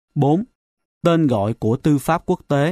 4. Tên gọi của tư pháp quốc tế.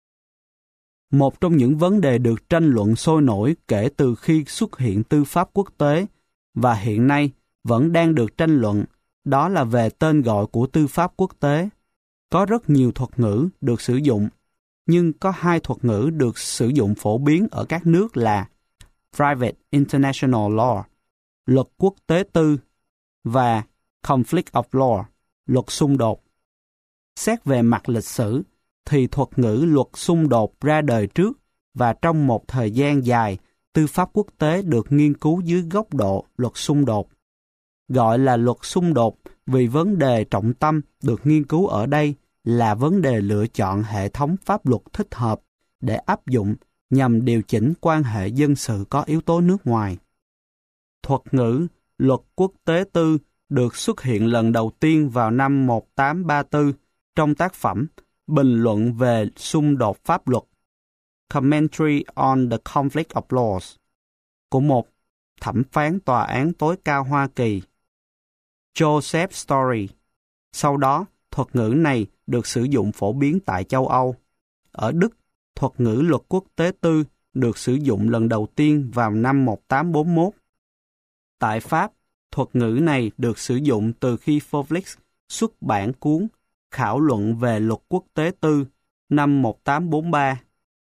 Một trong những vấn đề được tranh luận sôi nổi kể từ khi xuất hiện tư pháp quốc tế và hiện nay vẫn đang được tranh luận, đó là về tên gọi của tư pháp quốc tế. Có rất nhiều thuật ngữ được sử dụng, nhưng có hai thuật ngữ được sử dụng phổ biến ở các nước là Private International Law, luật quốc tế tư, và Conflict of Law, luật xung đột. Xét về mặt lịch sử, thì thuật ngữ luật xung đột ra đời trước và trong một thời gian dài, tư pháp quốc tế được nghiên cứu dưới góc độ luật xung đột. Gọi là luật xung đột vì vấn đề trọng tâm được nghiên cứu ở đây là vấn đề lựa chọn hệ thống pháp luật thích hợp để áp dụng nhằm điều chỉnh quan hệ dân sự có yếu tố nước ngoài. Thuật ngữ luật quốc tế tư được xuất hiện lần đầu tiên vào năm 1834 trong tác phẩm Bình luận về xung đột pháp luật, Commentary on the Conflict of Laws, của một thẩm phán tòa án tối cao Hoa Kỳ, Joseph Story. Sau đó, thuật ngữ này được sử dụng phổ biến tại châu Âu. Ở Đức, thuật ngữ luật quốc tế tư được sử dụng lần đầu tiên vào năm 1841. Tại Pháp, thuật ngữ này được sử dụng từ khi Fauvelix xuất bản cuốn Khảo luận về luật quốc tế tư năm 1843.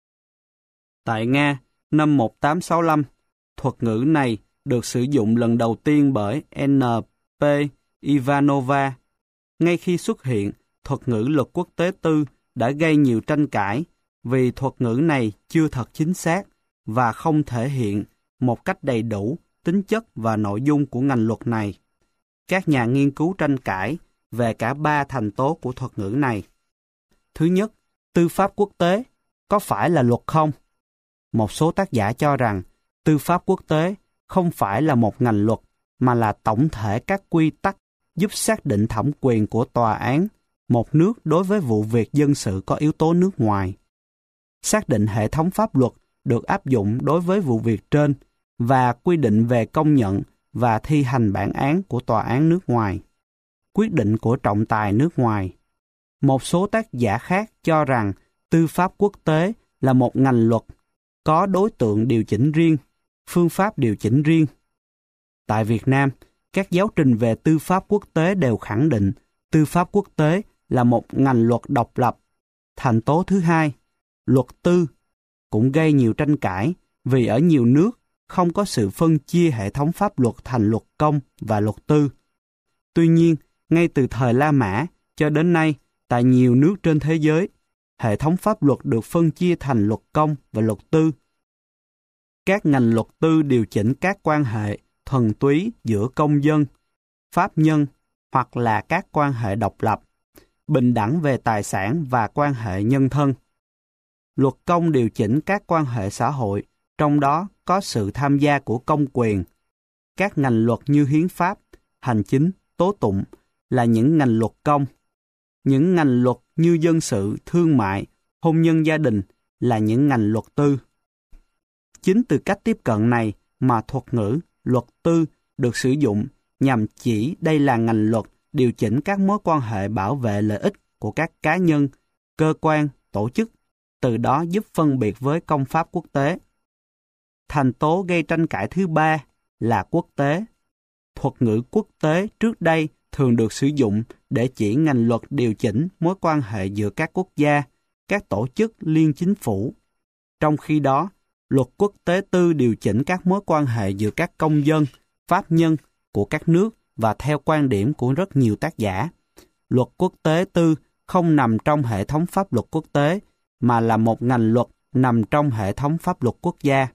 Tại Nga, năm 1865, thuật ngữ này được sử dụng lần đầu tiên bởi N.P. Ivanova. Ngay khi xuất hiện, thuật ngữ luật quốc tế tư đã gây nhiều tranh cãi vì thuật ngữ này chưa thật chính xác và không thể hiện một cách đầy đủ tính chất và nội dung của ngành luật này. Các nhà nghiên cứu tranh cãi về cả ba thành tố của thuật ngữ này. Thứ nhất, tư pháp quốc tế có phải là luật không? Một số tác giả cho rằng tư pháp quốc tế không phải là một ngành luật mà là tổng thể các quy tắc giúp xác định thẩm quyền của tòa án một nước đối với vụ việc dân sự có yếu tố nước ngoài. Xác định hệ thống pháp luật được áp dụng đối với vụ việc trên và quy định về công nhận và thi hành bản án của tòa án nước ngoài, quyết định của trọng tài nước ngoài. Một số tác giả khác cho rằng tư pháp quốc tế là một ngành luật, có đối tượng điều chỉnh riêng, phương pháp điều chỉnh riêng. Tại Việt Nam, các giáo trình về tư pháp quốc tế đều khẳng định tư pháp quốc tế là một ngành luật độc lập. Thành tố thứ hai, luật tư, cũng gây nhiều tranh cãi vì ở nhiều nước không có sự phân chia hệ thống pháp luật thành luật công và luật tư. Tuy nhiên, ngay từ thời La Mã cho đến nay, tại nhiều nước trên thế giới, hệ thống pháp luật được phân chia thành luật công và luật tư. Các ngành luật tư điều chỉnh các quan hệ thuần túy giữa công dân, pháp nhân hoặc là các quan hệ độc lập, bình đẳng về tài sản và quan hệ nhân thân. Luật công điều chỉnh các quan hệ xã hội, trong đó có sự tham gia của công quyền. Các ngành luật như hiến pháp, hành chính, tố tụng là những ngành luật công. Những ngành luật như dân sự, thương mại, hôn nhân gia đình là những ngành luật tư. Chính từ cách tiếp cận này mà thuật ngữ luật tư được sử dụng nhằm chỉ đây là ngành luật điều chỉnh các mối quan hệ bảo vệ lợi ích của các cá nhân, cơ quan, tổ chức, từ đó giúp phân biệt với công pháp quốc tế. Thành tố gây tranh cãi thứ ba là quốc tế. Thuật ngữ quốc tế trước đây thường được sử dụng để chỉ ngành luật điều chỉnh mối quan hệ giữa các quốc gia, các tổ chức liên chính phủ. Trong khi đó, luật quốc tế tư điều chỉnh các mối quan hệ giữa các công dân, pháp nhân của các nước và theo quan điểm của rất nhiều tác giả, luật quốc tế tư không nằm trong hệ thống pháp luật quốc tế mà là một ngành luật nằm trong hệ thống pháp luật quốc gia.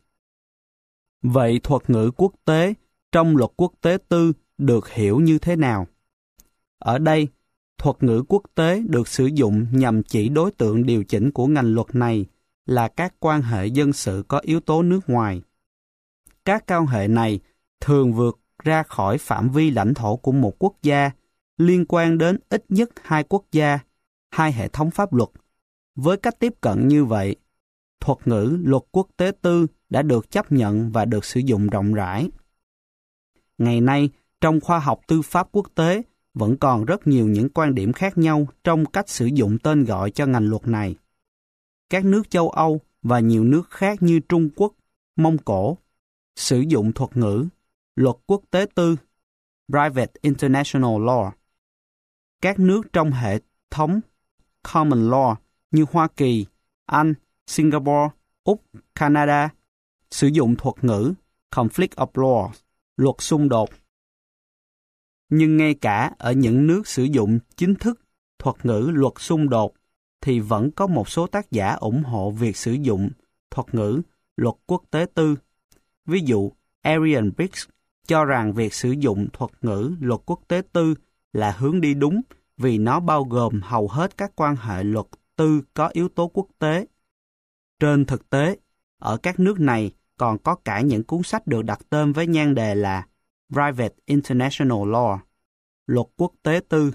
Vậy thuật ngữ quốc tế trong luật quốc tế tư được hiểu như thế nào? Ở đây, thuật ngữ quốc tế được sử dụng nhằm chỉ đối tượng điều chỉnh của ngành luật này là các quan hệ dân sự có yếu tố nước ngoài. Các quan hệ này thường vượt ra khỏi phạm vi lãnh thổ của một quốc gia, liên quan đến ít nhất hai quốc gia, hai hệ thống pháp luật. Với cách tiếp cận như vậy, thuật ngữ luật quốc tế tư đã được chấp nhận và được sử dụng rộng rãi. Ngày nay, trong khoa học tư pháp quốc tế vẫn còn rất nhiều những quan điểm khác nhau trong cách sử dụng tên gọi cho ngành luật này. Các nước châu Âu và nhiều nước khác như Trung Quốc, Mông Cổ sử dụng thuật ngữ luật quốc tế tư, Private International Law. Các nước trong hệ thống Common Law như Hoa Kỳ, Anh, Singapore, Úc, Canada sử dụng thuật ngữ Conflict of Laws, luật xung đột. Nhưng ngay cả ở những nước sử dụng chính thức thuật ngữ luật xung đột thì vẫn có một số tác giả ủng hộ việc sử dụng thuật ngữ luật quốc tế tư. Ví dụ, Arian Briggs cho rằng việc sử dụng thuật ngữ luật quốc tế tư là hướng đi đúng vì nó bao gồm hầu hết các quan hệ luật tư có yếu tố quốc tế. Trên thực tế, ở các nước này còn có cả những cuốn sách được đặt tên với nhan đề là Private International Law, luật quốc tế tư.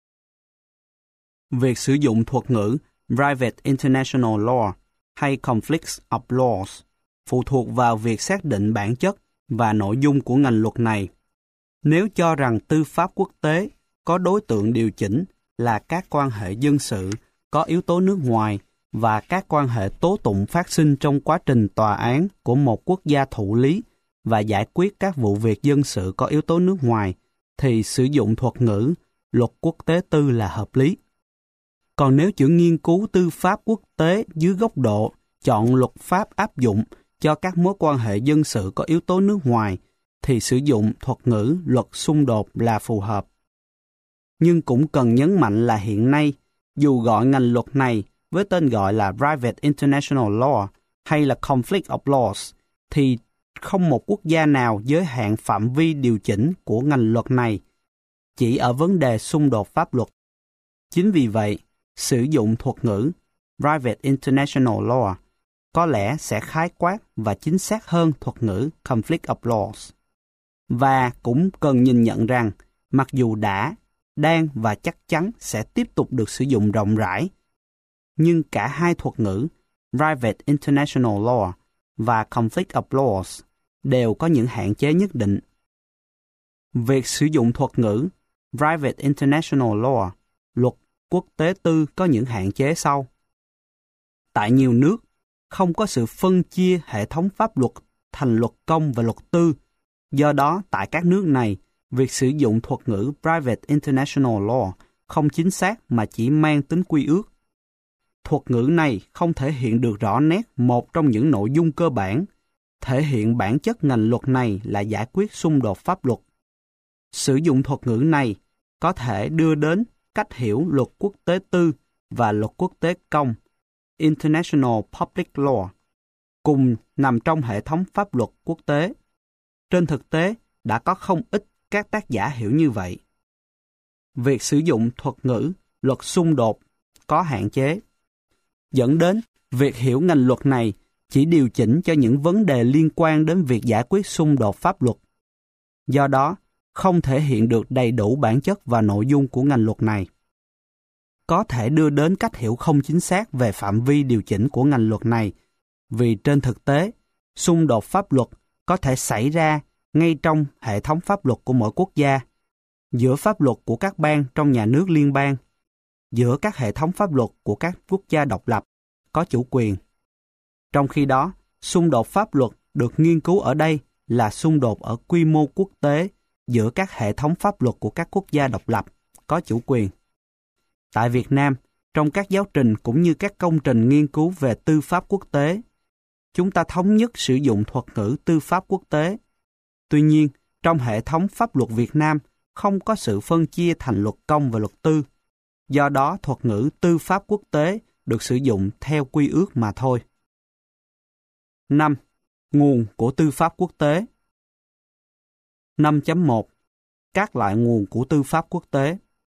Việc sử dụng thuật ngữ Private International Law hay Conflicts of Laws phụ thuộc vào việc xác định bản chất và nội dung của ngành luật này. Nếu cho rằng tư pháp quốc tế có đối tượng điều chỉnh là các quan hệ dân sự có yếu tố nước ngoài và các quan hệ tố tụng phát sinh trong quá trình tòa án của một quốc gia thụ lý và giải quyết các vụ việc dân sự có yếu tố nước ngoài, thì sử dụng thuật ngữ luật quốc tế tư là hợp lý. Còn nếu chỉ nghiên cứu tư pháp quốc tế dưới góc độ chọn luật pháp áp dụng cho các mối quan hệ dân sự có yếu tố nước ngoài, thì sử dụng thuật ngữ luật xung đột là phù hợp. Nhưng cũng cần nhấn mạnh là hiện nay, dù gọi ngành luật này với tên gọi là Private International Law hay là Conflict of Laws, thì không một quốc gia nào giới hạn phạm vi điều chỉnh của ngành luật này, chỉ ở vấn đề xung đột pháp luật. Chính vì vậy, sử dụng thuật ngữ Private International Law có lẽ sẽ khái quát và chính xác hơn thuật ngữ Conflict of Laws. Và cũng cần nhìn nhận rằng, mặc dù đã, đang và chắc chắn sẽ tiếp tục được sử dụng rộng rãi, nhưng cả hai thuật ngữ Private International Law và Conflict of Laws đều có những hạn chế nhất định. Việc sử dụng thuật ngữ Private International Law, luật quốc tế tư có những hạn chế sau. Tại nhiều nước, không có sự phân chia hệ thống pháp luật thành luật công và luật tư. Do đó, tại các nước này, việc sử dụng thuật ngữ Private International Law không chính xác mà chỉ mang tính quy ước. Thuật ngữ này không thể hiện được rõ nét một trong những nội dung cơ bản, thể hiện bản chất ngành luật này là giải quyết xung đột pháp luật. Sử dụng thuật ngữ này có thể đưa đến cách hiểu luật quốc tế tư và luật quốc tế công, International Public Law, cùng nằm trong hệ thống pháp luật quốc tế. Trên thực tế, đã có không ít các tác giả hiểu như vậy. Việc sử dụng thuật ngữ luật xung đột có hạn chế, dẫn đến việc hiểu ngành luật này chỉ điều chỉnh cho những vấn đề liên quan đến việc giải quyết xung đột pháp luật. Do đó, không thể hiện được đầy đủ bản chất và nội dung của ngành luật này. Có thể đưa đến cách hiểu không chính xác về phạm vi điều chỉnh của ngành luật này, vì trên thực tế, xung đột pháp luật có thể xảy ra ngay trong hệ thống pháp luật của mỗi quốc gia, giữa pháp luật của các bang trong nhà nước liên bang, giữa các hệ thống pháp luật của các quốc gia độc lập, có chủ quyền. Trong khi đó, xung đột pháp luật được nghiên cứu ở đây là xung đột ở quy mô quốc tế giữa các hệ thống pháp luật của các quốc gia độc lập, có chủ quyền. Tại Việt Nam, trong các giáo trình cũng như các công trình nghiên cứu về tư pháp quốc tế, chúng ta thống nhất sử dụng thuật ngữ tư pháp quốc tế. Tuy nhiên, trong hệ thống pháp luật Việt Nam không có sự phân chia thành luật công và luật tư. Do đó, thuật ngữ tư pháp quốc tế được sử dụng theo quy ước mà thôi. 5. Nguồn của tư pháp quốc tế. 5.1. Các loại nguồn của tư pháp quốc tế.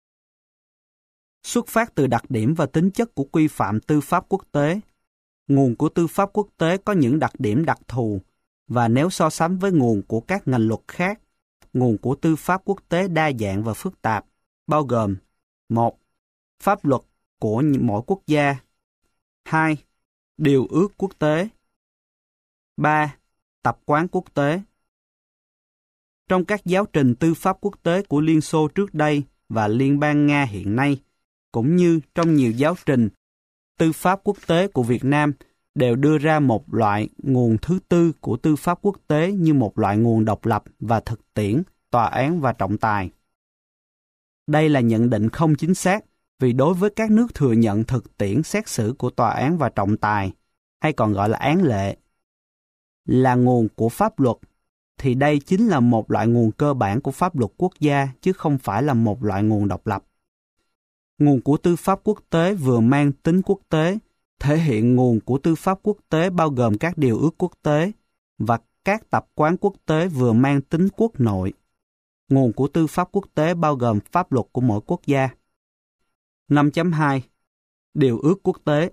Xuất phát từ đặc điểm và tính chất của quy phạm tư pháp quốc tế, nguồn của tư pháp quốc tế có những đặc điểm đặc thù, và nếu so sánh với nguồn của các ngành luật khác, nguồn của tư pháp quốc tế đa dạng và phức tạp, bao gồm: 1. Pháp luật của mỗi quốc gia. 2. Điều ước quốc tế. 3. Tập quán quốc tế. Trong các giáo trình tư pháp quốc tế của Liên Xô trước đây và Liên bang Nga hiện nay, cũng như trong nhiều giáo trình tư pháp quốc tế của Việt Nam, đều đưa ra một loại nguồn thứ tư của tư pháp quốc tế như một loại nguồn độc lập và thực tiễn, tòa án và trọng tài. Đây là nhận định không chính xác, vì đối với các nước thừa nhận thực tiễn xét xử của tòa án và trọng tài, hay còn gọi là án lệ, là nguồn của pháp luật, thì đây chính là một loại nguồn cơ bản của pháp luật quốc gia, chứ không phải là một loại nguồn độc lập. Nguồn của tư pháp quốc tế vừa mang tính quốc tế, thể hiện nguồn của tư pháp quốc tế bao gồm các điều ước quốc tế, và các tập quán quốc tế vừa mang tính quốc nội. Nguồn của tư pháp quốc tế bao gồm pháp luật của mỗi quốc gia. 5.2 Điều ước quốc tế.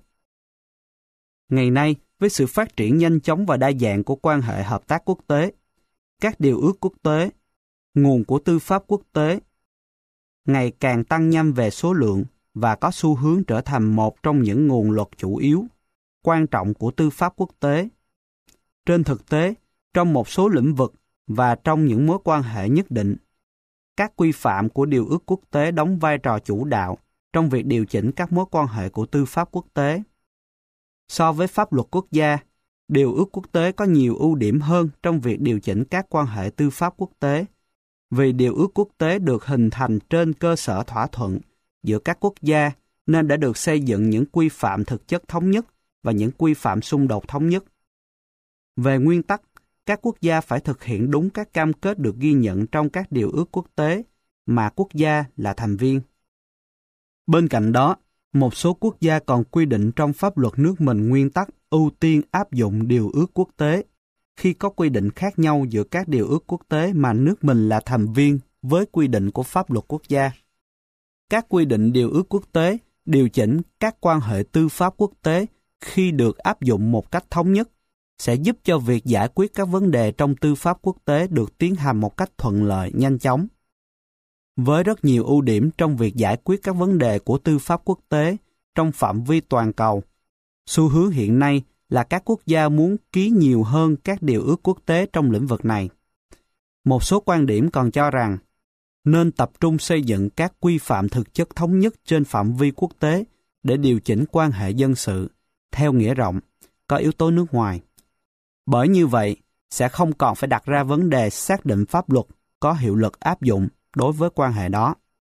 Ngày nay, với sự phát triển nhanh chóng và đa dạng của quan hệ hợp tác quốc tế, các điều ước quốc tế, nguồn của tư pháp quốc tế, ngày càng tăng nhanh về số lượng và có xu hướng trở thành một trong những nguồn luật chủ yếu, quan trọng của tư pháp quốc tế. Trên thực tế, trong một số lĩnh vực và trong những mối quan hệ nhất định, các quy phạm của điều ước quốc tế đóng vai trò chủ đạo trong việc điều chỉnh các mối quan hệ của tư pháp quốc tế. So với pháp luật quốc gia, điều ước quốc tế có nhiều ưu điểm hơn trong việc điều chỉnh các quan hệ tư pháp quốc tế, vì điều ước quốc tế được hình thành trên cơ sở thỏa thuận giữa các quốc gia nên đã được xây dựng những quy phạm thực chất thống nhất và những quy phạm xung đột thống nhất. Về nguyên tắc, các quốc gia phải thực hiện đúng các cam kết được ghi nhận trong các điều ước quốc tế mà quốc gia là thành viên. Bên cạnh đó, một số quốc gia còn quy định trong pháp luật nước mình nguyên tắc ưu tiên áp dụng điều ước quốc tế khi có quy định khác nhau giữa các điều ước quốc tế mà nước mình là thành viên với quy định của pháp luật quốc gia. Các quy định điều ước quốc tế điều chỉnh các quan hệ tư pháp quốc tế khi được áp dụng một cách thống nhất sẽ giúp cho việc giải quyết các vấn đề trong tư pháp quốc tế được tiến hành một cách thuận lợi, nhanh chóng. Với rất nhiều ưu điểm trong việc giải quyết các vấn đề của tư pháp quốc tế trong phạm vi toàn cầu, xu hướng hiện nay là các quốc gia muốn ký nhiều hơn các điều ước quốc tế trong lĩnh vực này. Một số quan điểm còn cho rằng nên tập trung xây dựng các quy phạm thực chất thống nhất trên phạm vi quốc tế để điều chỉnh quan hệ dân sự, theo nghĩa rộng, có yếu tố nước ngoài. Bởi như vậy, sẽ không còn phải đặt ra vấn đề xác định pháp luật có hiệu lực áp dụng đối với quan hệ đó.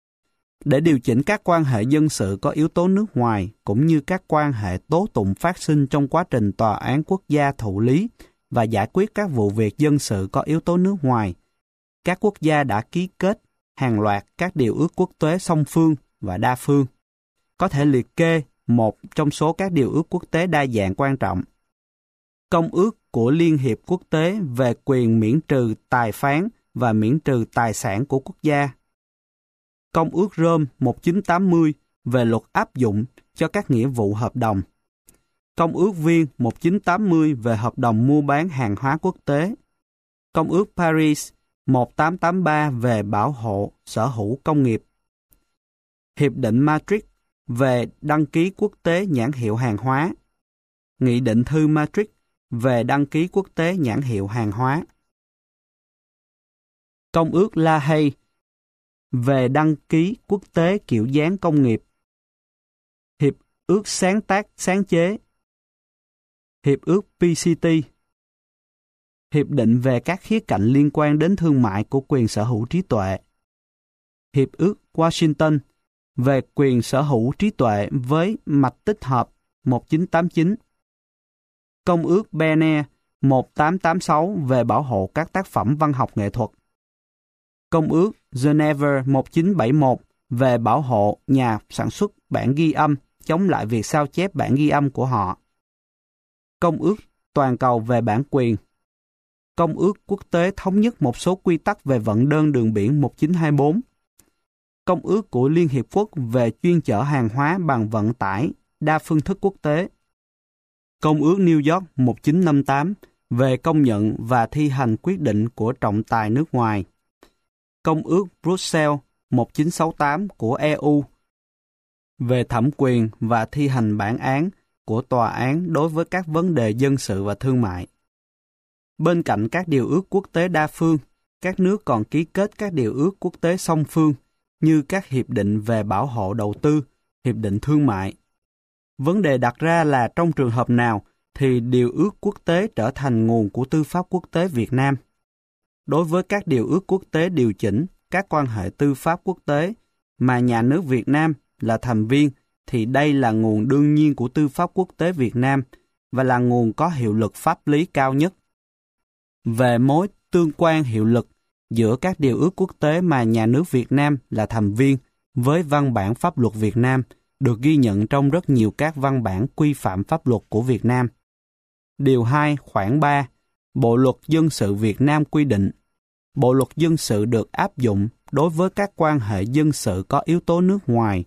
Để điều chỉnh các quan hệ dân sự có yếu tố nước ngoài, cũng như các quan hệ tố tụng phát sinh trong quá trình tòa án quốc gia thụ lý và giải quyết các vụ việc dân sự có yếu tố nước ngoài, các quốc gia đã ký kết hàng loạt các điều ước quốc tế song phương và đa phương. Có thể liệt kê một trong số các điều ước quốc tế đa dạng quan trọng. Công ước của Liên hiệp Quốc tế về quyền miễn trừ tài phán và miễn trừ tài sản của quốc gia. Công ước Rome 1980 về luật áp dụng cho các nghĩa vụ hợp đồng. Công ước Viên 1980 về hợp đồng mua bán hàng hóa quốc tế. Công ước Paris 1883 về bảo hộ sở hữu công nghiệp. Hiệp định Maastricht về đăng ký quốc tế nhãn hiệu hàng hóa. Nghị định thư Maastricht về đăng ký quốc tế nhãn hiệu hàng hóa. Công ước La Hay về đăng ký quốc tế kiểu dáng công nghiệp. Hiệp ước sáng tác sáng chế. Hiệp ước PCT. Hiệp định về các khía cạnh liên quan đến thương mại của quyền sở hữu trí tuệ. Hiệp ước Washington về quyền sở hữu trí tuệ với mạch tích hợp 1989. Công ước Berne 1886 về bảo hộ các tác phẩm văn học nghệ thuật. Công ước Geneva 1971 về bảo hộ nhà sản xuất bản ghi âm, chống lại việc sao chép bản ghi âm của họ. Công ước toàn cầu về bản quyền. Công ước quốc tế thống nhất một số quy tắc về vận đơn đường biển 1924. Công ước của Liên Hiệp Quốc về chuyên chở hàng hóa bằng vận tải đa phương thức quốc tế. Công ước New York 1958 về công nhận và thi hành quyết định của trọng tài nước ngoài. Công ước Bruxelles 1968 của EU về thẩm quyền và thi hành bản án của tòa án đối với các vấn đề dân sự và thương mại. Bên cạnh các điều ước quốc tế đa phương, các nước còn ký kết các điều ước quốc tế song phương như các hiệp định về bảo hộ đầu tư, hiệp định thương mại. Vấn đề đặt ra là trong trường hợp nào thì điều ước quốc tế trở thành nguồn của tư pháp quốc tế Việt Nam. Đối với các điều ước quốc tế điều chỉnh các quan hệ tư pháp quốc tế mà nhà nước Việt Nam là thành viên, thì đây là nguồn đương nhiên của tư pháp quốc tế Việt Nam và là nguồn có hiệu lực pháp lý cao nhất. Về mối tương quan hiệu lực giữa các điều ước quốc tế mà nhà nước Việt Nam là thành viên với văn bản pháp luật Việt Nam được ghi nhận trong rất nhiều các văn bản quy phạm pháp luật của Việt Nam. Điều 2 khoản 3 Bộ luật dân sự Việt Nam quy định, Bộ luật dân sự được áp dụng đối với các quan hệ dân sự có yếu tố nước ngoài,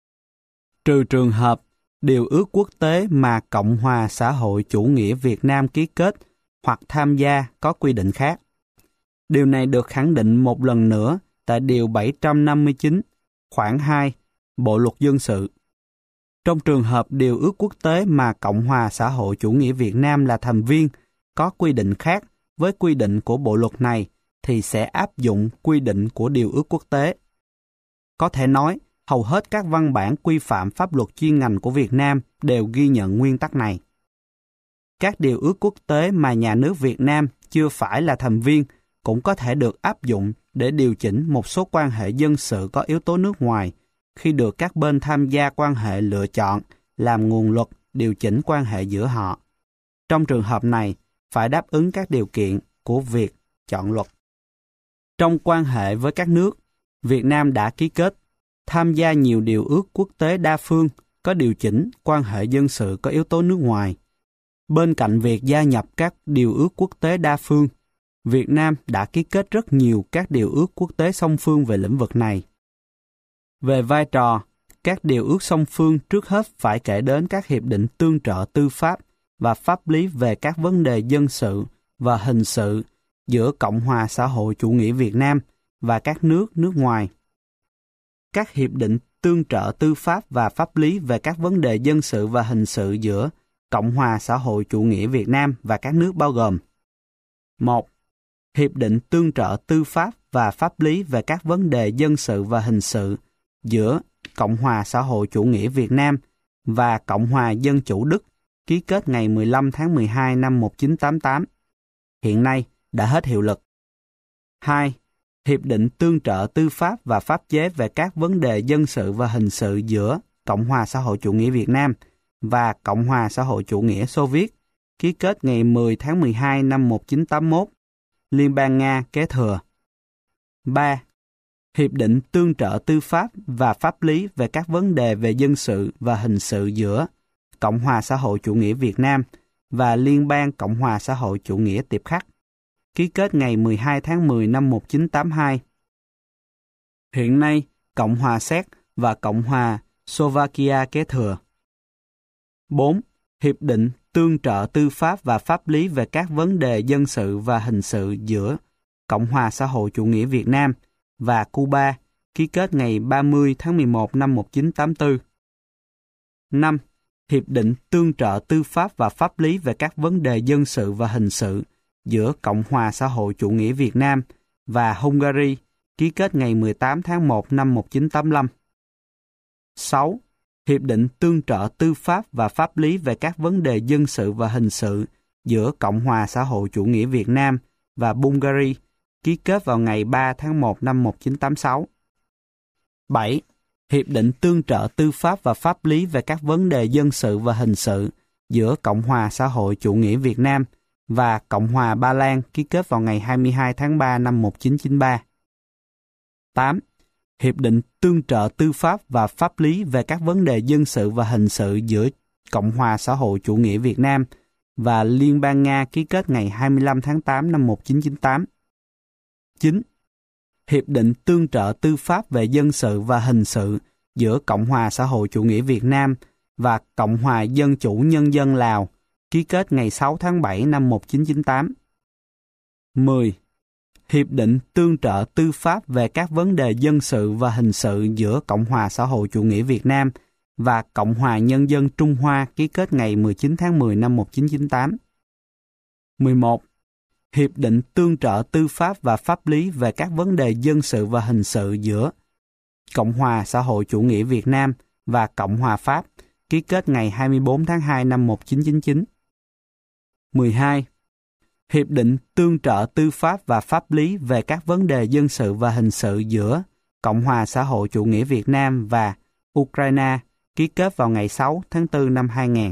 trừ trường hợp điều ước quốc tế mà Cộng hòa xã hội chủ nghĩa Việt Nam ký kết hoặc tham gia có quy định khác. Điều này được khẳng định một lần nữa tại Điều 759, khoản 2, Bộ luật dân sự. Trong trường hợp điều ước quốc tế mà Cộng hòa xã hội chủ nghĩa Việt Nam là thành viên có quy định khác với quy định của bộ luật này, thì sẽ áp dụng quy định của điều ước quốc tế. Có thể nói, hầu hết các văn bản quy phạm pháp luật chuyên ngành của Việt Nam đều ghi nhận nguyên tắc này. Các điều ước quốc tế mà nhà nước Việt Nam chưa phải là thành viên cũng có thể được áp dụng để điều chỉnh một số quan hệ dân sự có yếu tố nước ngoài khi được các bên tham gia quan hệ lựa chọn làm nguồn luật điều chỉnh quan hệ giữa họ. Trong trường hợp này, phải đáp ứng các điều kiện của việc chọn luật. Trong quan hệ với các nước, Việt Nam đã ký kết, tham gia nhiều điều ước quốc tế đa phương có điều chỉnh quan hệ dân sự có yếu tố nước ngoài. Bên cạnh việc gia nhập các điều ước quốc tế đa phương, Việt Nam đã ký kết rất nhiều các điều ước quốc tế song phương về lĩnh vực này. Về vai trò, các điều ước song phương trước hết phải kể đến các hiệp định tương trợ tư pháp và pháp lý về các vấn đề dân sự và hình sự giữa Cộng hòa xã hội chủ nghĩa Việt Nam và các nước ngoài. Các hiệp định tương trợ tư pháp và pháp lý về các vấn đề dân sự và hình sự giữa Cộng hòa xã hội chủ nghĩa Việt Nam và các nước bao gồm: 1. Hiệp định tương trợ tư pháp và pháp lý về các vấn đề dân sự và hình sự giữa Cộng hòa xã hội chủ nghĩa Việt Nam và Cộng hòa Dân chủ Đức, ký kết ngày 15 tháng 12 năm 1988. Hiện nay đã hết hiệu lực. 2. Hiệp định tương trợ tư pháp và pháp chế về các vấn đề dân sự và hình sự giữa Cộng hòa xã hội chủ nghĩa Việt Nam và Cộng hòa xã hội chủ nghĩa Xô Viết, ký kết ngày 10 tháng 12 năm 1981. Liên bang Nga kế thừa. 3. Hiệp định tương trợ tư pháp và pháp lý về các vấn đề về dân sự và hình sự giữa Cộng hòa xã hội chủ nghĩa Việt Nam và Liên bang Cộng hòa xã hội chủ nghĩa Tiệp Khắc, ký kết ngày 12 tháng 10 năm 1982. Hiện nay, Cộng hòa Séc và Cộng hòa Slovakia kế thừa. 4. Hiệp định tương trợ tư pháp và pháp lý về các vấn đề dân sự và hình sự giữa Cộng hòa xã hội chủ nghĩa Việt Nam và Cuba, ký kết ngày 30 tháng 11 năm 1984. 5. Hiệp định tương trợ tư pháp và pháp lý về các vấn đề dân sự và hình sự giữa Cộng hòa xã hội chủ nghĩa Việt Nam và Hungary, ký kết ngày 18 tháng 1 năm 1985. 6. Hiệp định tương trợ tư pháp và pháp lý về các vấn đề dân sự và hình sự giữa Cộng hòa xã hội chủ nghĩa Việt Nam và Bulgaria, ký kết vào ngày 3 tháng 1 năm 1986. 7. Hiệp định tương trợ tư pháp và pháp lý về các vấn đề dân sự và hình sự giữa Cộng hòa xã hội chủ nghĩa Việt Nam và Cộng hòa Ba Lan, ký kết vào ngày 22 tháng 3 năm 1993. 8. Hiệp định tương trợ tư pháp và pháp lý về các vấn đề dân sự và hình sự giữa Cộng hòa xã hội chủ nghĩa Việt Nam và Liên bang Nga, ký kết ngày 25 tháng 8 năm 1998. 9. Hiệp định tương trợ tư pháp về dân sự và hình sự giữa Cộng hòa xã hội chủ nghĩa Việt Nam và Cộng hòa Dân chủ Nhân dân Lào, ký kết ngày 6 tháng 7 năm 1998. 10. Hiệp định tương trợ tư pháp về các vấn đề dân sự và hình sự giữa Cộng hòa xã hội chủ nghĩa Việt Nam và Cộng hòa Nhân dân Trung Hoa, ký kết ngày 19 tháng 10 năm 1998. 11. Hiệp định tương trợ tư pháp và pháp lý về các vấn đề dân sự và hình sự giữa Cộng hòa xã hội chủ nghĩa Việt Nam và Cộng hòa Pháp, ký kết ngày 24 tháng 2 năm 1999. 12. Hiệp định tương trợ tư pháp và pháp lý về các vấn đề dân sự và hình sự giữa Cộng hòa xã hội chủ nghĩa Việt Nam và Ukraine, ký kết vào ngày 6 tháng 4 năm 2000.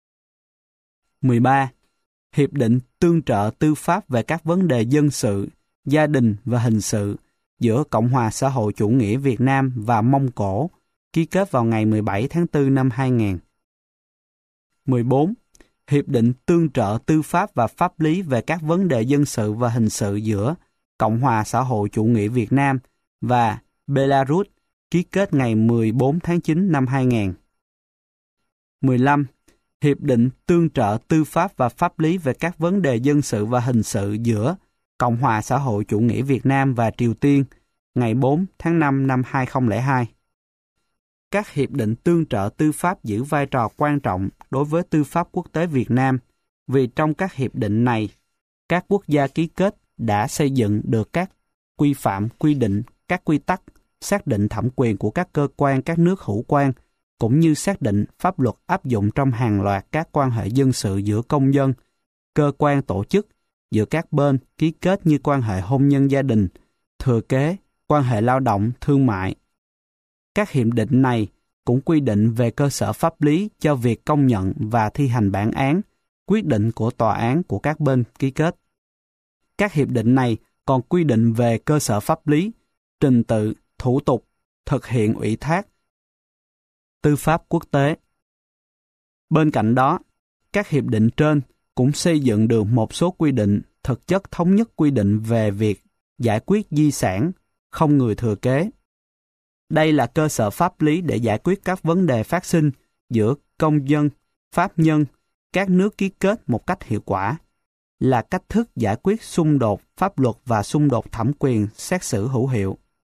13. Hiệp định tương trợ tư pháp về các vấn đề dân sự, gia đình và hình sự giữa Cộng hòa xã hội chủ nghĩa Việt Nam và Mông Cổ, ký kết vào ngày 17 tháng 4 năm 2000. 14. Hiệp định tương trợ tư pháp và pháp lý về các vấn đề dân sự và hình sự giữa Cộng hòa xã hội chủ nghĩa Việt Nam và Belarus, ký kết ngày 14 tháng 9 năm 2000. 15. Hiệp định tương trợ tư pháp và pháp lý về các vấn đề dân sự và hình sự giữa Cộng hòa xã hội chủ nghĩa Việt Nam và Triều Tiên, ngày 4 tháng 5 năm 2002. Các hiệp định tương trợ tư pháp giữ vai trò quan trọng đối với tư pháp quốc tế Việt Nam, vì trong các hiệp định này, các quốc gia ký kết đã xây dựng được các quy phạm, quy định, các quy tắc, xác định thẩm quyền của các cơ quan các nước hữu quan, cũng như xác định pháp luật áp dụng trong hàng loạt các quan hệ dân sự giữa công dân, cơ quan tổ chức, giữa các bên ký kết như quan hệ hôn nhân gia đình, thừa kế, quan hệ lao động, thương mại. Các hiệp định này cũng quy định về cơ sở pháp lý cho việc công nhận và thi hành bản án, quyết định của tòa án của các bên ký kết. Các hiệp định này còn quy định về cơ sở pháp lý, trình tự, thủ tục, thực hiện ủy thác, tư pháp quốc tế. Bên cạnh đó, các hiệp định trên cũng xây dựng được một số quy định thực chất thống nhất quy định về việc giải quyết di sản, không người thừa kế. Đây là cơ sở pháp lý để giải quyết các vấn đề phát sinh giữa công dân, pháp nhân, các nước ký kết một cách hiệu quả, là cách thức giải quyết xung đột pháp luật và xung đột thẩm quyền xét xử hữu hiệu.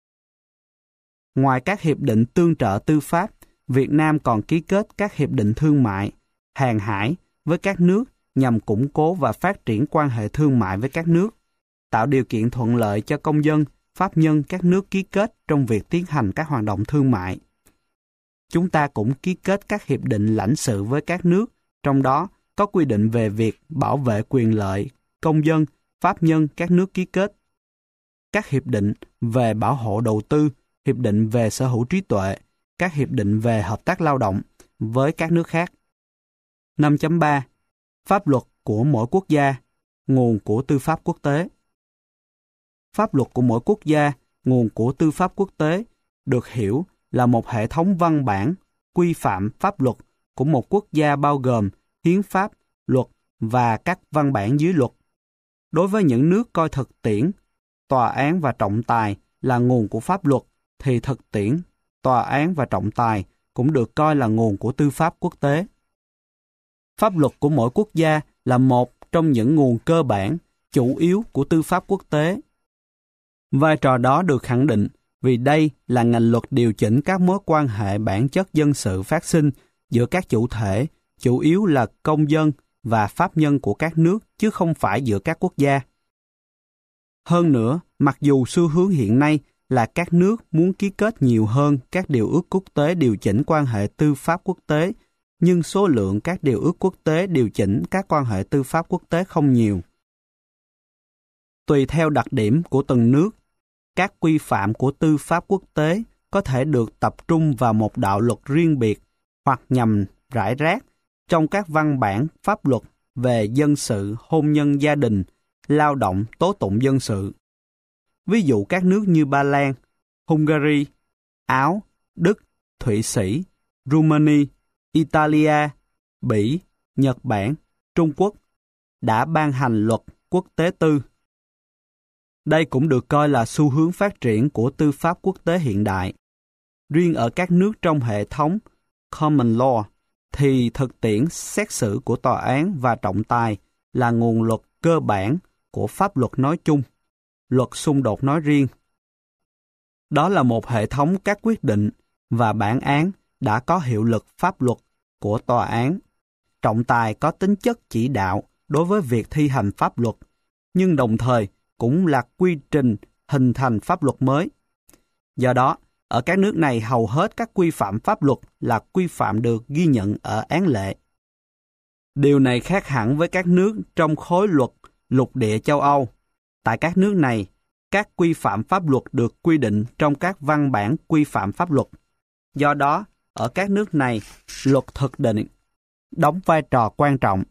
Ngoài các hiệp định tương trợ tư pháp, Việt Nam còn ký kết các hiệp định thương mại, hàng hải với các nước nhằm củng cố và phát triển quan hệ thương mại với các nước, tạo điều kiện thuận lợi cho công dân, pháp nhân các nước ký kết trong việc tiến hành các hoạt động thương mại. Chúng ta cũng ký kết các hiệp định lãnh sự với các nước, trong đó có quy định về việc bảo vệ quyền lợi công dân, pháp nhân các nước ký kết. Các hiệp định về bảo hộ đầu tư, hiệp định về sở hữu trí tuệ, các hiệp định về hợp tác lao động với các nước khác. 5.3. Pháp luật của mỗi quốc gia, nguồn của tư pháp quốc tế. Pháp luật của mỗi quốc gia, nguồn của tư pháp quốc tế, được hiểu là một hệ thống văn bản, quy phạm pháp luật của một quốc gia bao gồm hiến pháp, luật và các văn bản dưới luật. Đối với những nước coi thực tiễn, tòa án và trọng tài là nguồn của pháp luật, thì thực tiễn, tòa án và trọng tài cũng được coi là nguồn của tư pháp quốc tế. Pháp luật của mỗi quốc gia là một trong những nguồn cơ bản, chủ yếu của tư pháp quốc tế. Vai trò đó được khẳng định vì đây là ngành luật điều chỉnh các mối quan hệ bản chất dân sự phát sinh giữa các chủ thể, chủ yếu là công dân và pháp nhân của các nước, chứ không phải giữa các quốc gia. Hơn nữa, mặc dù xu hướng hiện nay là các nước muốn ký kết nhiều hơn các điều ước quốc tế điều chỉnh quan hệ tư pháp quốc tế, nhưng số lượng các điều ước quốc tế điều chỉnh các quan hệ tư pháp quốc tế không nhiều. Tùy theo đặc điểm của từng nước, các quy phạm của tư pháp quốc tế có thể được tập trung vào một đạo luật riêng biệt hoặc nhằm rải rác trong các văn bản pháp luật về dân sự, hôn nhân gia đình, lao động, tố tụng dân sự. Ví dụ các nước như Ba Lan, Hungary, Áo, Đức, Thụy Sĩ, Rumani, Italia, Bỉ, Nhật Bản, Trung Quốc đã ban hành luật quốc tế tư. Đây cũng được coi là xu hướng phát triển của tư pháp quốc tế hiện đại. Riêng ở các nước trong hệ thống Common Law, thì thực tiễn xét xử của tòa án và trọng tài là nguồn luật cơ bản của pháp luật nói chung, luật xung đột nói riêng. Đó là một hệ thống các quyết định và bản án đã có hiệu lực pháp luật của tòa án. Trọng tài có tính chất chỉ đạo đối với việc thi hành pháp luật, nhưng đồng thời cũng là quy trình hình thành pháp luật mới. Do đó, Ở các nước này, hầu hết các quy phạm pháp luật là quy phạm được ghi nhận ở án lệ. Điều này khác hẳn với các nước trong khối luật lục địa châu Âu. Tại các nước này, các quy phạm pháp luật được quy định trong các văn bản quy phạm pháp luật. Do đó, ở các nước này, luật thực định đóng vai trò quan trọng.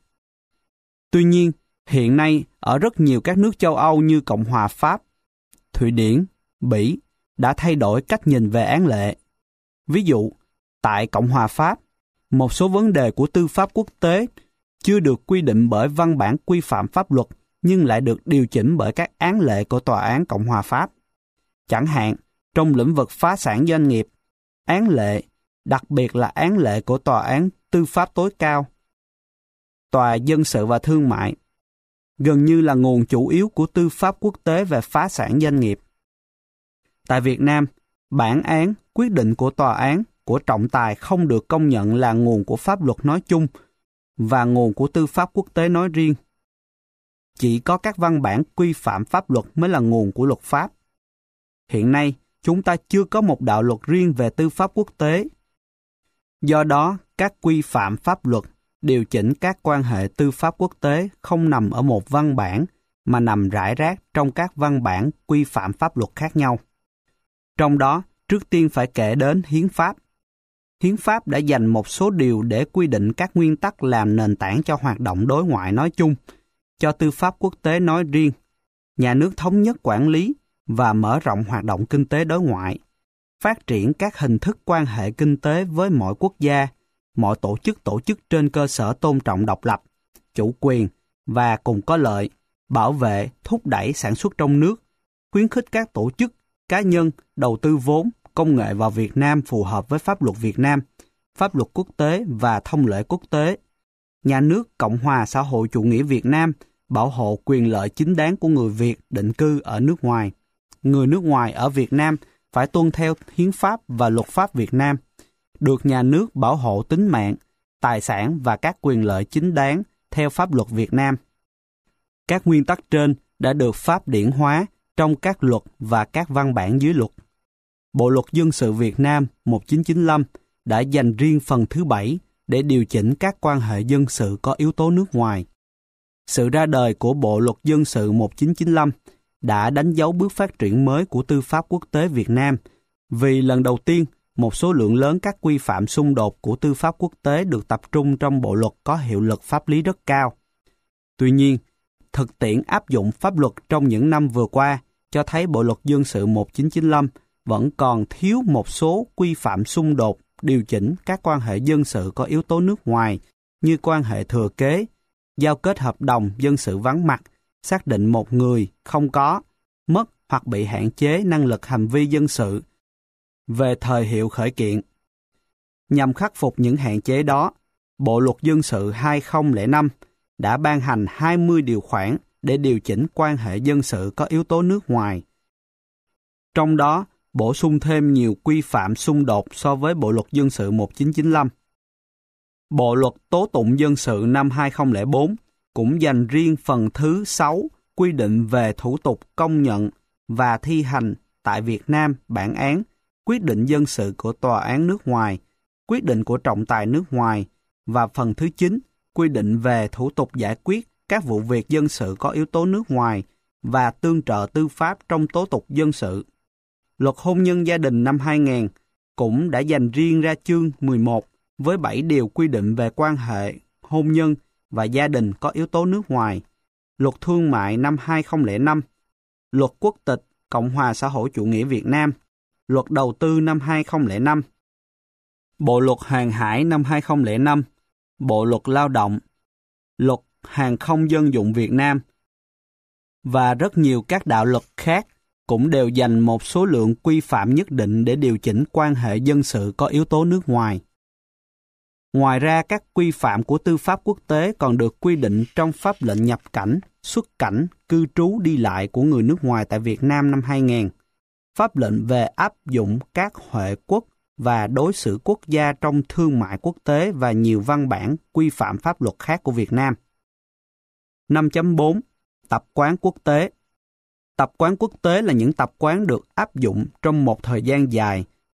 Tuy nhiên, hiện nay ở rất nhiều các nước châu Âu như Cộng hòa Pháp, Thụy Điển, Bỉ đã thay đổi cách nhìn về án lệ. Ví dụ, tại Cộng hòa Pháp, một số vấn đề của tư pháp quốc tế chưa được quy định bởi văn bản quy phạm pháp luật nhưng lại được điều chỉnh bởi các án lệ của Tòa án Cộng hòa Pháp. Chẳng hạn, trong lĩnh vực phá sản doanh nghiệp, án lệ, đặc biệt là án lệ của Tòa án Tư pháp tối cao, Tòa dân sự và thương mại, gần như là nguồn chủ yếu của tư pháp quốc tế về phá sản doanh nghiệp. Tại Việt Nam, bản án, quyết định của tòa án, của trọng tài không được công nhận là nguồn của pháp luật nói chung và nguồn của tư pháp quốc tế nói riêng. Chỉ có các văn bản quy phạm pháp luật mới là nguồn của luật pháp. Hiện nay, chúng ta chưa có một đạo luật riêng về tư pháp quốc tế. Do đó, các quy phạm pháp luật điều chỉnh các quan hệ tư pháp quốc tế không nằm ở một văn bản mà nằm rải rác trong các văn bản quy phạm pháp luật khác nhau. Trong đó, trước tiên phải kể đến hiến pháp. Hiến pháp đã dành một số điều để quy định các nguyên tắc làm nền tảng cho hoạt động đối ngoại nói chung, cho tư pháp quốc tế nói riêng. Nhà nước thống nhất quản lý và mở rộng hoạt động kinh tế đối ngoại, phát triển các hình thức quan hệ kinh tế với mọi quốc gia, mọi tổ chức trên cơ sở tôn trọng độc lập, chủ quyền và cùng có lợi, bảo vệ, thúc đẩy sản xuất trong nước, khuyến khích các tổ chức, cá nhân đầu tư vốn, công nghệ vào Việt Nam phù hợp với pháp luật Việt Nam, pháp luật quốc tế và thông lệ quốc tế. Nhà nước Cộng hòa xã hội chủ nghĩa Việt Nam bảo hộ quyền lợi chính đáng của người Việt định cư ở nước ngoài. Người nước ngoài ở Việt Nam phải tuân theo hiến pháp và luật pháp Việt Nam, được nhà nước bảo hộ tính mạng, tài sản và các quyền lợi chính đáng theo pháp luật Việt Nam. Các nguyên tắc trên đã được pháp điển hóa trong các luật và các văn bản dưới luật. Bộ luật dân sự Việt Nam 1995 đã dành riêng phần thứ 7 để điều chỉnh các quan hệ dân sự có yếu tố nước ngoài. Sự ra đời của Bộ luật dân sự 1995 đã đánh dấu bước phát triển mới của tư pháp quốc tế Việt Nam, vì lần đầu tiên một số lượng lớn các quy phạm xung đột của tư pháp quốc tế được tập trung trong bộ luật có hiệu lực pháp lý rất cao. Tuy nhiên, thực tiễn áp dụng pháp luật trong những năm vừa qua cho thấy Bộ luật dân sự 1995 vẫn còn thiếu một số quy phạm xung đột điều chỉnh các quan hệ dân sự có yếu tố nước ngoài như quan hệ thừa kế, giao kết hợp đồng dân sự vắng mặt, xác định một người không có, mất hoặc bị hạn chế năng lực hành vi dân sự về thời hiệu khởi kiện. Nhằm khắc phục những hạn chế đó, Bộ luật dân sự 2005 đã ban hành 20 điều khoản để điều chỉnh quan hệ dân sự có yếu tố nước ngoài. Trong đó, bổ sung thêm nhiều quy phạm xung đột so với Bộ luật dân sự 1995. Bộ luật tố tụng dân sự năm 2004 cũng dành riêng phần thứ 6 quy định về thủ tục công nhận và thi hành tại Việt Nam bản án, quyết định dân sự của tòa án nước ngoài, quyết định của trọng tài nước ngoài và phần thứ 9 quy định về thủ tục giải quyết các vụ việc dân sự có yếu tố nước ngoài và tương trợ tư pháp trong tố tụng dân sự. Luật hôn nhân gia đình năm 2000 cũng đã dành riêng ra chương 11 với 7 điều quy định về quan hệ hôn nhân và gia đình có yếu tố nước ngoài. Luật thương mại năm 2005, Luật quốc tịch Cộng hòa xã hội chủ nghĩa Việt Nam, Luật đầu tư năm 2005, Bộ luật hàng hải năm 2005, Bộ luật lao động, Luật hàng không dân dụng Việt Nam và rất nhiều các đạo luật khác cũng đều dành một số lượng quy phạm nhất định để điều chỉnh quan hệ dân sự có yếu tố nước ngoài. Ngoài ra, các quy phạm của tư pháp quốc tế còn được quy định trong pháp lệnh nhập cảnh, xuất cảnh, cư trú đi lại của người nước ngoài tại Việt Nam năm 2000, pháp lệnh về áp dụng các huệ quốc và đối xử quốc gia trong thương mại quốc tế và nhiều văn bản quy phạm pháp luật khác của Việt Nam. 5.4. Tập quán quốc tế. Tập quán quốc tế là những tập quán được áp dụng trong một thời gian dài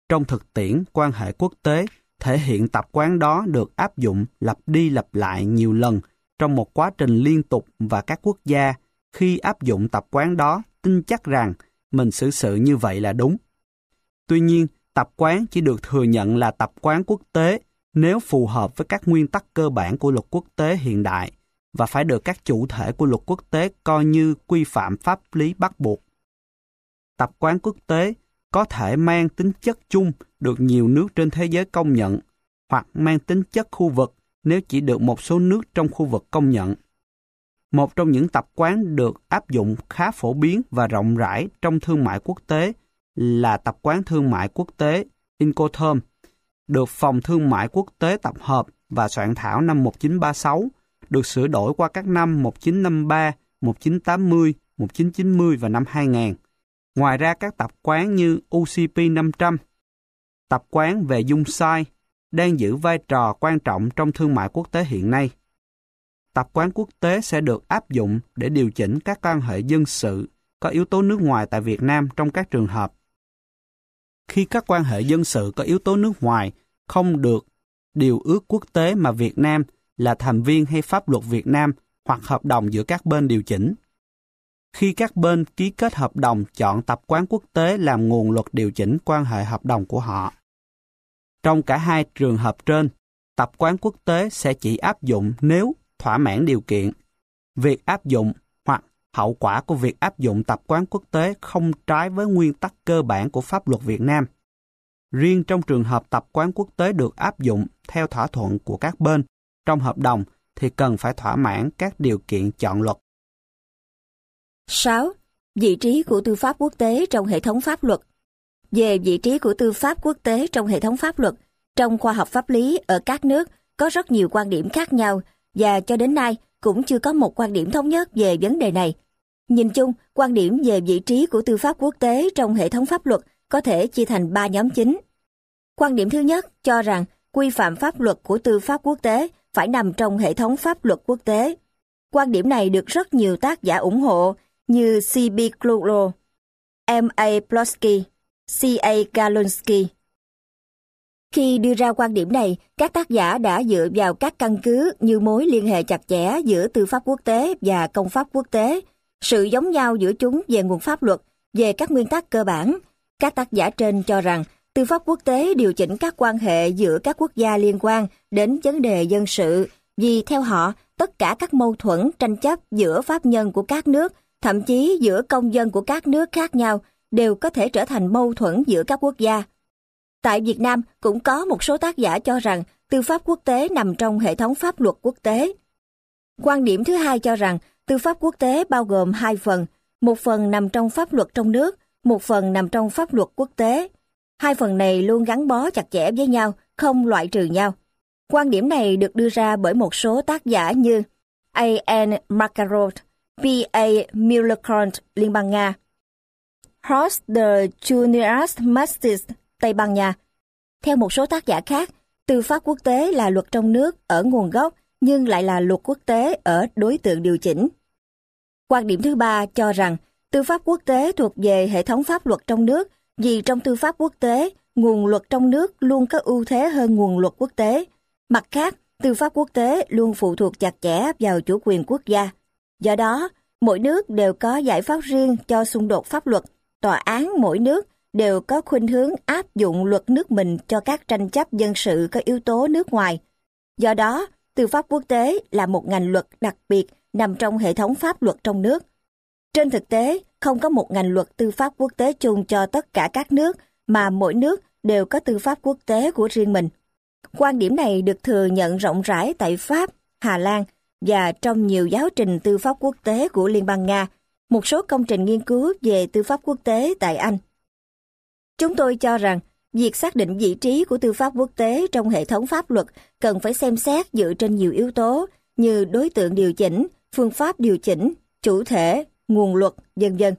Trong thực tiễn quan hệ quốc tế, thể hiện tập quán đó được áp dụng lặp đi lặp lại nhiều lần trong một quá trình liên tục, và các quốc gia khi áp dụng tập quán đó tin chắc rằng mình xử sự như vậy là đúng. Tuy nhiên, tập quán chỉ được thừa nhận là tập quán quốc tế nếu phù hợp với các nguyên tắc cơ bản của luật quốc tế hiện đại và phải được các chủ thể của luật quốc tế coi như quy phạm pháp lý bắt buộc. Tập quán quốc tế có thể mang tính chất chung được nhiều nước trên thế giới công nhận, hoặc mang tính chất khu vực nếu chỉ được một số nước trong khu vực công nhận. Một trong những tập quán được áp dụng khá phổ biến và rộng rãi trong thương mại quốc tế là tập quán thương mại quốc tế Incoterm, được Phòng Thương mại Quốc tế tập hợp và soạn thảo năm 1936, được sửa đổi qua các năm 1953, 1980, 1990 và năm 2000. Ngoài ra, các tập quán như UCP 500, tập quán về dung sai, đang giữ vai trò quan trọng trong thương mại quốc tế hiện nay. Tập quán quốc tế sẽ được áp dụng để điều chỉnh các quan hệ dân sự có yếu tố nước ngoài tại Việt Nam trong các trường hợp. Khi các quan hệ dân sự có yếu tố nước ngoài không được điều ước quốc tế mà Việt Nam là thành viên hay pháp luật Việt Nam hoặc hợp đồng giữa các bên điều chỉnh. Khi các bên ký kết hợp đồng chọn tập quán quốc tế làm nguồn luật điều chỉnh quan hệ hợp đồng của họ. Trong cả hai trường hợp trên, tập quán quốc tế sẽ chỉ áp dụng nếu thỏa mãn điều kiện. Việc áp dụng hoặc hậu quả của việc áp dụng tập quán quốc tế không trái với nguyên tắc cơ bản của pháp luật Việt Nam. Riêng trong trường hợp tập quán quốc tế được áp dụng theo thỏa thuận của các bên trong hợp đồng thì cần phải thỏa mãn các điều kiện chọn luật. 6. Vị trí của tư pháp quốc tế trong hệ thống pháp luật. Về vị trí của tư pháp quốc tế trong hệ thống pháp luật, trong khoa học pháp lý ở các nước có rất nhiều quan điểm khác nhau, và cho đến nay cũng chưa có một quan điểm thống nhất về vấn đề này. Nhìn chung, quan điểm về vị trí của tư pháp quốc tế trong hệ thống pháp luật có thể chia thành 3 nhóm chính. Quan điểm thứ nhất cho rằng quy phạm pháp luật của tư pháp quốc tế phải nằm trong hệ thống pháp luật quốc tế. Quan điểm này được rất nhiều tác giả ủng hộ như C.B. Kluger, M.A. Plotkin, C.A. Galonsky. Khi đưa ra quan điểm này, các tác giả đã dựa vào các căn cứ như mối liên hệ chặt chẽ giữa tư pháp quốc tế và công pháp quốc tế, sự giống nhau giữa chúng về nguồn pháp luật, về các nguyên tắc cơ bản. Các tác giả trên cho rằng tư pháp quốc tế điều chỉnh các quan hệ giữa các quốc gia liên quan đến vấn đề dân sự, vì theo họ, tất cả các mâu thuẫn tranh chấp giữa pháp nhân của các nước, thậm chí giữa công dân của các nước khác nhau, đều có thể trở thành mâu thuẫn giữa các quốc gia. Tại Việt Nam cũng có một số tác giả cho rằng tư pháp quốc tế nằm trong hệ thống pháp luật quốc tế. Quan điểm thứ hai cho rằng tư pháp quốc tế bao gồm 2 phần, một phần nằm trong pháp luật trong nước, một phần nằm trong pháp luật quốc tế. 2 phần này luôn gắn bó chặt chẽ với nhau, không loại trừ nhau. Quan điểm này được đưa ra bởi một số tác giả như A.N. Makarov, P.A. Millercont, Liên bang Nga, Horst de Junius Mastis, Tây Ban Nha. Theo một số tác giả khác, tư pháp quốc tế là luật trong nước ở nguồn gốc nhưng lại là luật quốc tế ở đối tượng điều chỉnh. Quan điểm thứ ba cho rằng tư pháp quốc tế thuộc về hệ thống pháp luật trong nước, vì trong tư pháp quốc tế, nguồn luật trong nước luôn có ưu thế hơn nguồn luật quốc tế. Mặt khác, tư pháp quốc tế luôn phụ thuộc chặt chẽ vào chủ quyền quốc gia. Do đó, mỗi nước đều có giải pháp riêng cho xung đột pháp luật. Tòa án mỗi nước đều có khuynh hướng áp dụng luật nước mình cho các tranh chấp dân sự có yếu tố nước ngoài. Do đó, tư pháp quốc tế là một ngành luật đặc biệt nằm trong hệ thống pháp luật trong nước. Trên thực tế, không có một ngành luật tư pháp quốc tế chung cho tất cả các nước, mà mỗi nước đều có tư pháp quốc tế của riêng mình. Quan điểm này được thừa nhận rộng rãi tại Pháp, Hà Lan và trong nhiều giáo trình tư pháp quốc tế của Liên bang Nga, một số công trình nghiên cứu về tư pháp quốc tế tại Anh. Chúng tôi cho rằng, việc xác định vị trí của tư pháp quốc tế trong hệ thống pháp luật cần phải xem xét dựa trên nhiều yếu tố như đối tượng điều chỉnh, phương pháp điều chỉnh, chủ thể, nguồn luật, vân vân.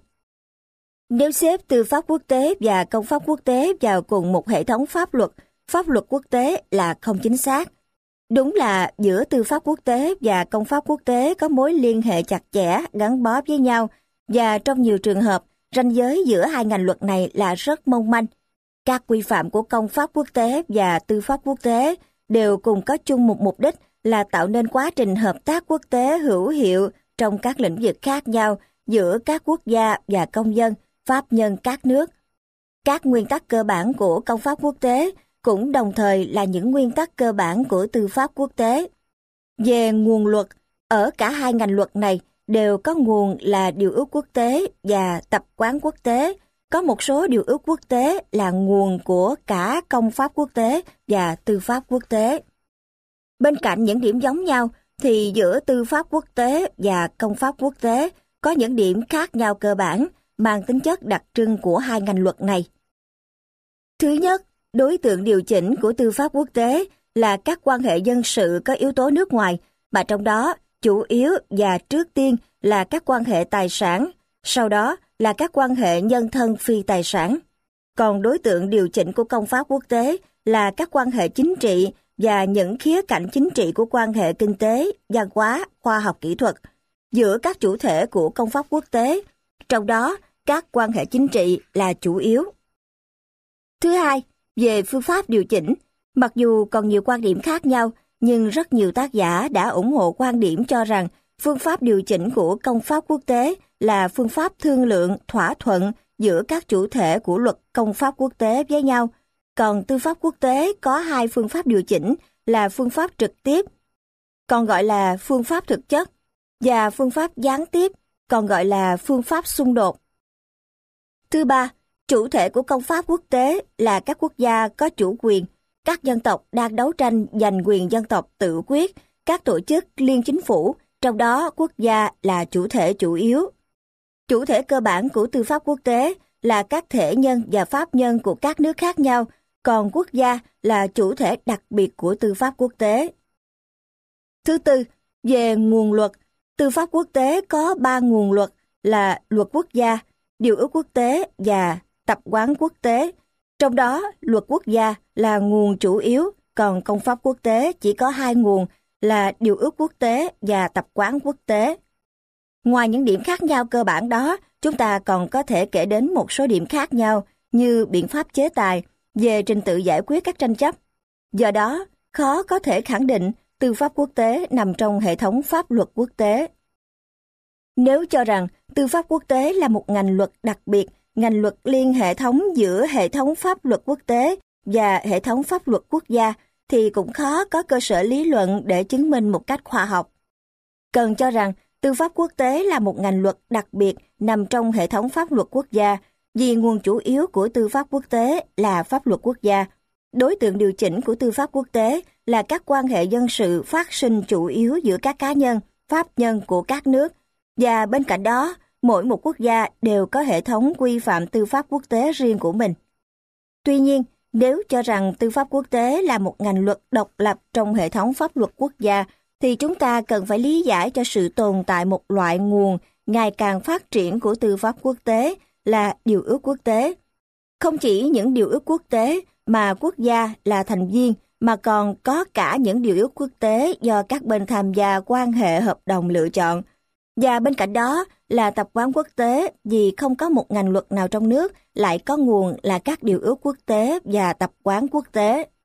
Nếu xếp tư pháp quốc tế và công pháp quốc tế vào cùng một hệ thống pháp luật quốc tế là không chính xác. Đúng là giữa tư pháp quốc tế và công pháp quốc tế có mối liên hệ chặt chẽ, gắn bó với nhau, và trong nhiều trường hợp, ranh giới giữa hai ngành luật này là rất mong manh. Các quy phạm của công pháp quốc tế và tư pháp quốc tế đều cùng có chung một mục đích là tạo nên quá trình hợp tác quốc tế hữu hiệu trong các lĩnh vực khác nhau giữa các quốc gia và công dân, pháp nhân các nước. Các nguyên tắc cơ bản của công pháp quốc tế cũng đồng thời là những nguyên tắc cơ bản của tư pháp quốc tế. Về nguồn luật, ở cả hai ngành luật này đều có nguồn là điều ước quốc tế và tập quán quốc tế. Có một số điều ước quốc tế là nguồn của cả công pháp quốc tế và tư pháp quốc tế. Bên cạnh những điểm giống nhau, thì giữa tư pháp quốc tế và công pháp quốc tế có những điểm khác nhau cơ bản, mang tính chất đặc trưng của hai ngành luật này. Thứ nhất, đối tượng điều chỉnh của tư pháp quốc tế là các quan hệ dân sự có yếu tố nước ngoài, mà trong đó chủ yếu và trước tiên là các quan hệ tài sản, sau đó là các quan hệ nhân thân phi tài sản. Còn đối tượng điều chỉnh của công pháp quốc tế là các quan hệ chính trị và những khía cạnh chính trị của quan hệ kinh tế, văn hóa, khoa học kỹ thuật giữa các chủ thể của công pháp quốc tế, trong đó các quan hệ chính trị là chủ yếu. Thứ hai, về phương pháp điều chỉnh, mặc dù còn nhiều quan điểm khác nhau, nhưng rất nhiều tác giả đã ủng hộ quan điểm cho rằng phương pháp điều chỉnh của công pháp quốc tế là phương pháp thương lượng, thỏa thuận giữa các chủ thể của luật công pháp quốc tế với nhau. Còn tư pháp quốc tế có hai phương pháp điều chỉnh là phương pháp trực tiếp, còn gọi là phương pháp thực chất, và phương pháp gián tiếp, còn gọi là phương pháp xung đột. Thứ ba, chủ thể của công pháp quốc tế là các quốc gia có chủ quyền, các dân tộc đang đấu tranh giành quyền dân tộc tự quyết, các tổ chức liên chính phủ, trong đó quốc gia là chủ thể chủ yếu. Chủ thể cơ bản của tư pháp quốc tế là các thể nhân và pháp nhân của các nước khác nhau, còn quốc gia là chủ thể đặc biệt của tư pháp quốc tế. Thứ tư, về nguồn luật, tư pháp quốc tế có 3 nguồn luật là luật quốc gia, điều ước quốc tế và tập quán quốc tế. Trong đó, luật quốc gia là nguồn chủ yếu, còn công pháp quốc tế chỉ có 2 nguồn là điều ước quốc tế và tập quán quốc tế. Ngoài những điểm khác nhau cơ bản đó, chúng ta còn có thể kể đến một số điểm khác nhau như biện pháp chế tài về trình tự giải quyết các tranh chấp. Do đó, khó có thể khẳng định tư pháp quốc tế nằm trong hệ thống pháp luật quốc tế. Nếu cho rằng tư pháp quốc tế là một ngành luật đặc biệt, ngành luật liên hệ thống giữa hệ thống pháp luật quốc tế và hệ thống pháp luật quốc gia, thì cũng khó có cơ sở lý luận để chứng minh một cách khoa học. Cần cho rằng tư pháp quốc tế là một ngành luật đặc biệt nằm trong hệ thống pháp luật quốc gia, vì nguồn chủ yếu của tư pháp quốc tế là pháp luật quốc gia. Đối tượng điều chỉnh của tư pháp quốc tế là các quan hệ dân sự phát sinh chủ yếu giữa các cá nhân, pháp nhân của các nước, và bên cạnh đó, mỗi một quốc gia đều có hệ thống quy phạm tư pháp quốc tế riêng của mình. Tuy nhiên, nếu cho rằng tư pháp quốc tế là một ngành luật độc lập trong hệ thống pháp luật quốc gia, thì chúng ta cần phải lý giải cho sự tồn tại một loại nguồn ngày càng phát triển của tư pháp quốc tế là điều ước quốc tế. Không chỉ những điều ước quốc tế mà quốc gia là thành viên, mà còn có cả những điều ước quốc tế do các bên tham gia quan hệ hợp đồng lựa chọn. Và bên cạnh đó là tập quán quốc tế, vì không có một ngành luật nào trong nước lại có nguồn là các điều ước quốc tế và tập quán quốc tế.